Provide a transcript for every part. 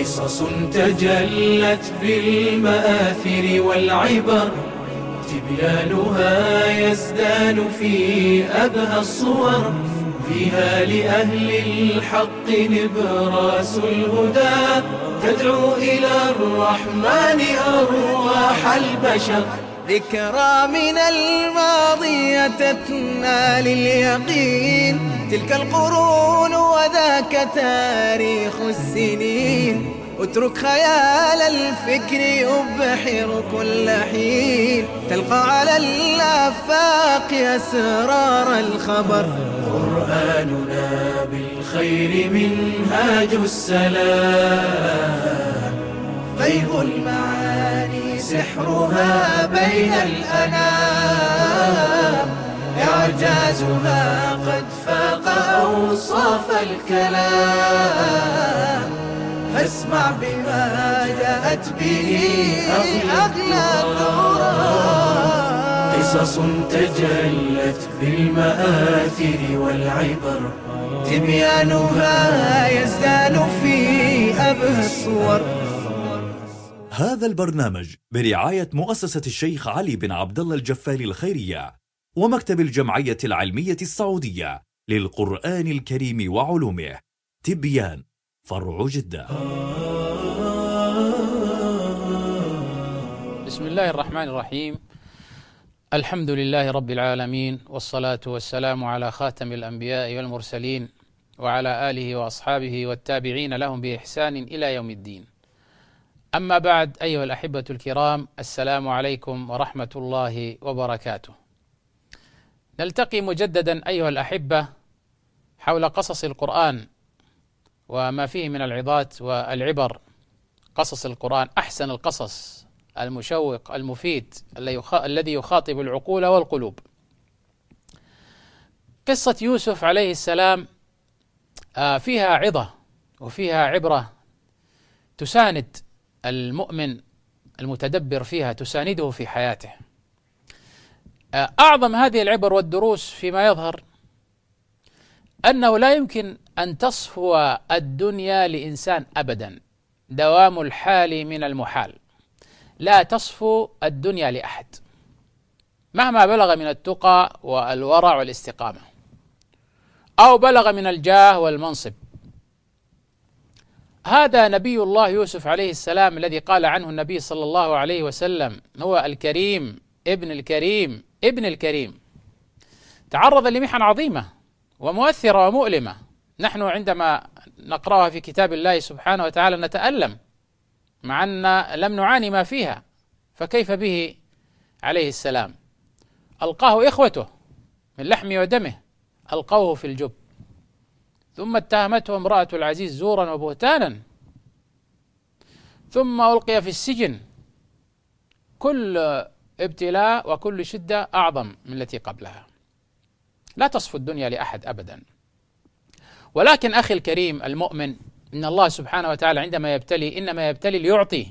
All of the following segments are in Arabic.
قصص تجلت بالمآثر والعبر، تبيانها يزدان في أبهى الصور، فيها لأهل الحق نبراس الهدى، تدعو إلى الرحمن أرواح البشر. ذكرى من الماضي تتنا لليقين، تلك القرون وذاك تاريخ السنين، اترك خيال الفكر يبحر كل حين، تلقى على الآفاق أسرار الخبر. قرآننا بالخير منهاج السلام، فيض المعاني سحرها بين الأنام، إعجازها قد فاق أوصاف الكلام، فاسمع بما جاءت به أغلى الدرر. قصص تجلت بالمآثر والعبر، تبيانها يزدان في أبهى الصور. هذا البرنامج برعاية مؤسسة الشيخ علي بن عبد الله الجفالي الخيرية ومكتب الجمعية العلمية السعودية للقرآن الكريم وعلومه، تبيان فرع جدة. بسم الله الرحمن الرحيم. الحمد لله رب العالمين، والصلاة والسلام على خاتم الأنبياء والمرسلين وعلى آله وأصحابه والتابعين لهم بإحسان إلى يوم الدين. أما بعد، أيها الأحبة الكرام، السلام عليكم ورحمة الله وبركاته. نلتقي مجددا أيها الأحبة حول قصص القرآن وما فيه من العظات والعبر. قصص القرآن أحسن القصص، المشوق المفيد الذي يخاطب العقول والقلوب. قصة يوسف عليه السلام فيها عظة وفيها عبرة تساند المؤمن المتدبر فيها، تسانده في حياته. أعظم هذه العبر والدروس فيما يظهر أنه لا يمكن أن تصفو الدنيا لإنسان أبدا، دوام الحال من المحال. لا تصفو الدنيا لأحد مهما بلغ من التقى والورع والاستقامة، أو بلغ من الجاه والمنصب. هذا نبي الله يوسف عليه السلام الذي قال عنه النبي صلى الله عليه وسلم هو الكريم ابن الكريم ابن الكريم. تعرض لمحن عظيمة ومؤثرة ومؤلمة، نحن عندما نقرأها في كتاب الله سبحانه وتعالى نتألم، مع أن لم نعاني ما فيها، فكيف به عليه السلام؟ ألقاه إخوته من لحمه ودمه، ألقوه في الجب، ثم اتهمته امرأة العزيز زورا وبهتانا، ثم ألقي في السجن. كل ابتلاء وكل شدة أعظم من التي قبلها. لا تصفو الدنيا لأحد أبدا. ولكن أخي الكريم المؤمن، إن الله سبحانه وتعالى عندما يبتلي إنما يبتلي ليعطي،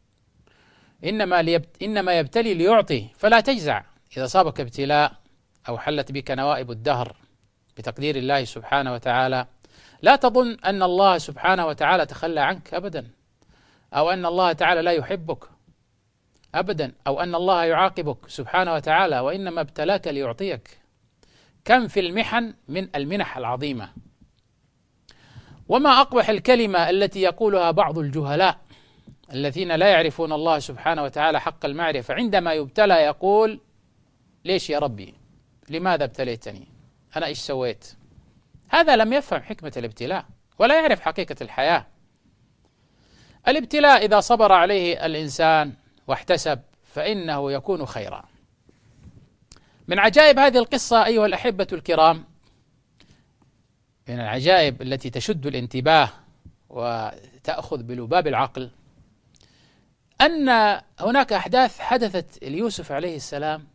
إنما يبتلي ليعطي، فلا تجزع إذا صابك ابتلاء أو حلت بك نوائب الدهر بتقدير الله سبحانه وتعالى. لا تظن أن الله سبحانه وتعالى تخلى عنك أبدا، أو أن الله تعالى لا يحبك أبدا، أو أن الله يعاقبك سبحانه وتعالى، وإنما ابتلاك ليعطيك. كم في المحن من المنح العظيمة. وما أقبح الكلمة التي يقولها بعض الجهلاء الذين لا يعرفون الله سبحانه وتعالى حق المعرفة، عندما يبتلى يقول: ليش يا ربي؟ لماذا ابتليتني؟ أنا إيش سويت؟ هذا لم يفهم حكمة الابتلاء ولا يعرف حقيقة الحياة. الابتلاء إذا صبر عليه الإنسان واحتسب فإنه يكون خيرا. من عجائب هذه القصة أيها الأحبة الكرام، من العجائب التي تشد الانتباه وتأخذ بلباب العقل، أن هناك أحداث حدثت ليوسف عليه السلام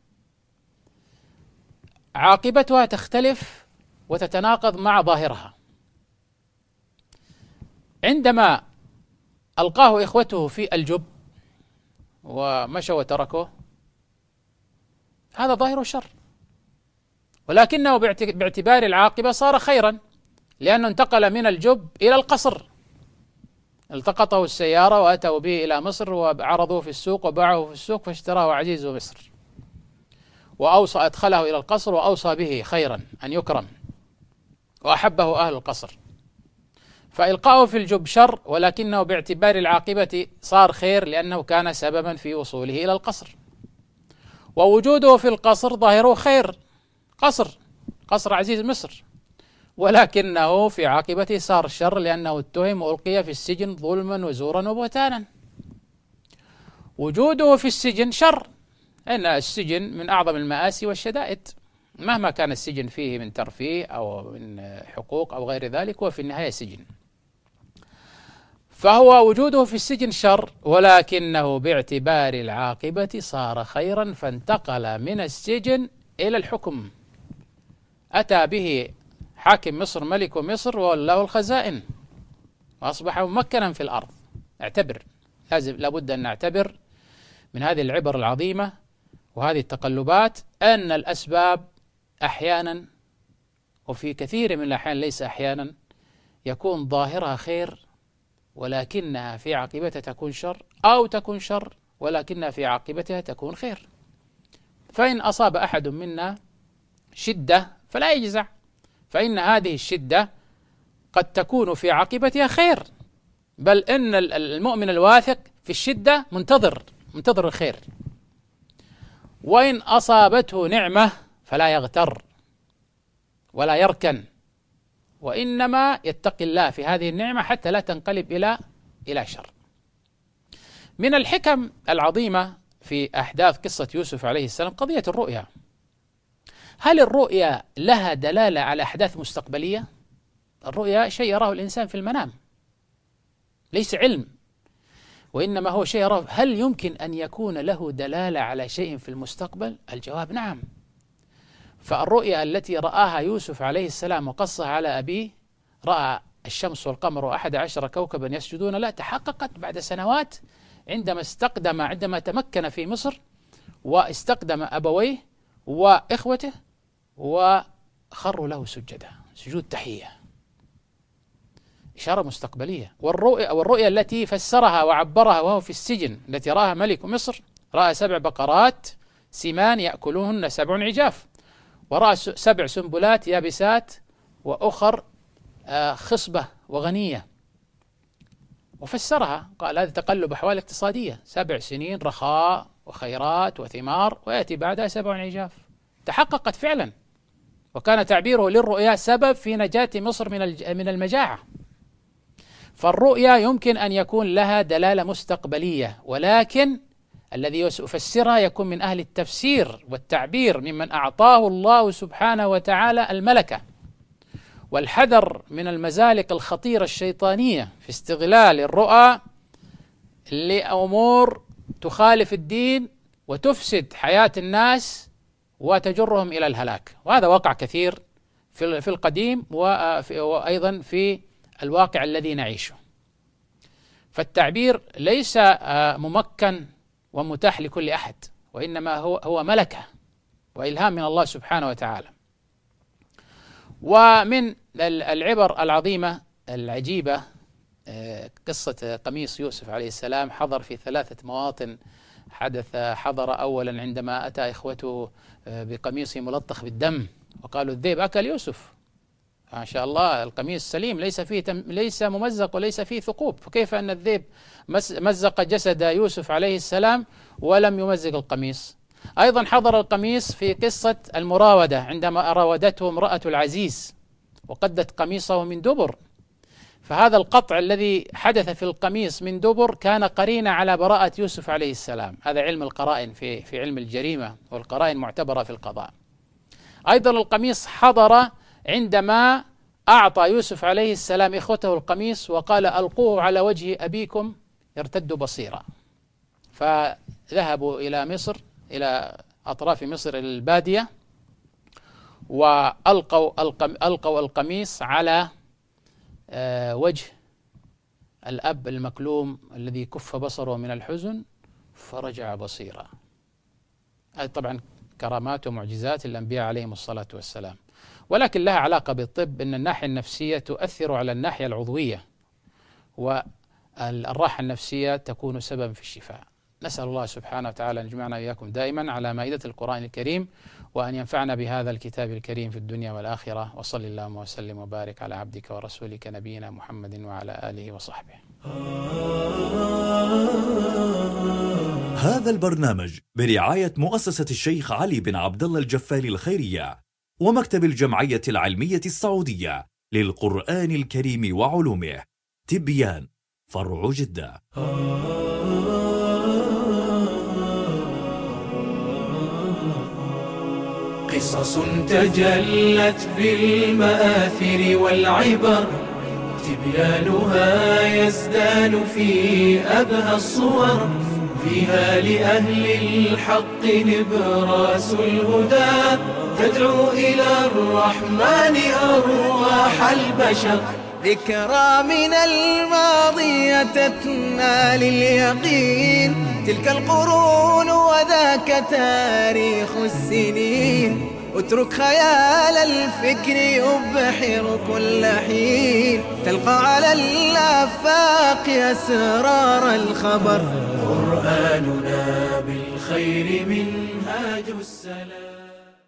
عاقبتها تختلف وتتناقض مع ظاهرها. عندما ألقاه إخوته في الجب ومشوا وتركوه، هذا ظاهر الشر، ولكنه باعتبار العاقبة صار خيرا، لأنه انتقل من الجب إلى القصر، التقطه السيارة وأتوا به إلى مصر وعرضوه في السوق وباعوه في السوق فاشتراه عزيز مصر، وأوصى أدخله إلى القصر وأوصى به خيرا أن يكرم، وأحبه أهل القصر، فإلقاؤه في الجب شر، ولكنه باعتبار العاقبة صار خير لأنه كان سببا في وصوله إلى القصر. ووجوده في القصر ظاهره خير، قصر عزيز مصر، ولكنه في عاقبته صار شر لأنه اتهم وألقي في السجن ظلما وزورا وبهتانا. وجوده في السجن شر، إن السجن من أعظم المآسي والشدائد، مهما كان السجن فيه من ترفيه أو من حقوق أو غير ذلك، وفي النهاية سجن. فهو وجوده في السجن شر، ولكنه باعتبار العاقبة صار خيرا، فانتقل من السجن إلى الحكم، أتى به حاكم مصر ملك مصر وولاه الخزائن، وأصبح ممكنا في الأرض. اعتبر، لابد أن نعتبر من هذه العبر العظيمة وهذه التقلبات أن الأسباب أحيانا، وفي كثير من الأحيان ليس أحيانا، يكون ظاهرها خير ولكنها في عاقبتها تكون شر، أو تكون شر ولكنها في عاقبتها تكون خير. فإن أصاب أحد منا شدة فلا يجزع، فإن هذه الشدة قد تكون في عاقبتها خير، بل إن المؤمن الواثق في الشدة منتظر الخير. وإن أصابته نعمة فلا يغتر ولا يركن، وإنما يتقي الله في هذه النعمة حتى لا تنقلب إلى شر. من الحكم العظيمة في أحداث قصة يوسف عليه السلام قضية الرؤيا. هل الرؤيا لها دلالة على أحداث مستقبلية؟ الرؤيا شيء يراه الإنسان في المنام، ليس علم، وإنما هو شيء يراه. هل يمكن أن يكون له دلالة على شيء في المستقبل؟ الجواب نعم. فالرؤيا التي رآها يوسف عليه السلام وقصها على أبيه، رأى الشمس والقمر و11 كوكبا يسجدون له، تحققت بعد سنوات عندما تمكن في مصر واستقدم أبويه وإخوته وخروا له سجدا، سجود تحية، إشارة مستقبلية. والرؤيا التي فسرها وعبرها وهو في السجن، التي رآها ملك مصر، رأى 7 بقرات سمان يأكلوهن 7 عجاف، ورأى 7 سنبلات يابسات وأخر خصبة وغنية، وفسرها قال هذا تقلب أحوال اقتصادية، 7 سنين رخاء وخيرات وثمار، ويأتي بعدها 7 عجاف. تحققت فعلا، وكان تعبيره للرؤيا سبب في نجاة مصر من المجاعة. فالرؤيا يمكن أن يكون لها دلالة مستقبلية، ولكن الذي يفسرها يكون من أهل التفسير والتعبير، ممن أعطاه الله سبحانه وتعالى الملكة والحذر من المزالق الخطيرة الشيطانية في استغلال الرؤى لأمور تخالف الدين وتفسد حياة الناس وتجرهم إلى الهلاك. وهذا وقع كثير في القديم وأيضا في الواقع الذي نعيشه. فالتعبير ليس ممكن ومتاح لكل أحد، وإنما هو ملكة وإلهام من الله سبحانه وتعالى. ومن العبر العظيمة العجيبة قصة قميص يوسف عليه السلام. حضر في 3 مواطن حضر أولا عندما أتى إخوته بقميصه ملطخ بالدم، وقالوا الذئب أكل يوسف، ما شاء الله القميص سليم ليس ممزق وليس فيه ثقوب، فكيف أن الذئب مزق جسد يوسف عليه السلام ولم يمزق القميص؟ أيضا حضر القميص في قصة المراودة عندما راودته امرأة العزيز وقدت قميصه من دبر، فهذا القطع الذي حدث في القميص من دبر كان قرينة على براءة يوسف عليه السلام. هذا علم القرائن في علم الجريمة، والقرائن معتبرة في القضاء. أيضا القميص حضر عندما أعطى يوسف عليه السلام إخوته القميص وقال ألقوه على وجه أبيكم يرتد بصيرا، فذهبوا إلى مصر، إلى أطراف مصر البادية، وألقوا القميص على وجه الأب المكلوم الذي كف بصره من الحزن فرجع بصيرا. هذه طبعا كرامات ومعجزات الأنبياء عليهم الصلاة والسلام، ولكن لها علاقة بالطب، أن الناحية النفسية تؤثر على الناحية العضوية، الراحة النفسية تكون سببا في الشفاء. نسأل الله سبحانه وتعالى أن يجمعنا وإياكم دائما على مائدة القرآن الكريم، وأن ينفعنا بهذا الكتاب الكريم في الدنيا والآخرة. وصل اللهم وسلم وبارك على عبدك ورسولك نبينا محمد وعلى آله وصحبه. هذا البرنامج برعاية مؤسسة الشيخ علي بن عبد الله الجفالي الخيرية ومكتب الجمعية العلمية السعودية للقرآن الكريم وعلومه، تبيان، فرع جدة. قصص تجلت بالمآثر والعبر، تبيانها يزدان في أبهى الصور، فيها لأهل الحق نبراس الهدى، تدعو إلى الرحمن أرواح البشر. ذكرى من الماضي تتنا لليقين، تلك القرون وذاك تاريخ السنين، اترك خيال الفكر يبحر كل حين، تلقى على الآفاق أسرار الخبر. قرآننا بالخير منهاج السلام.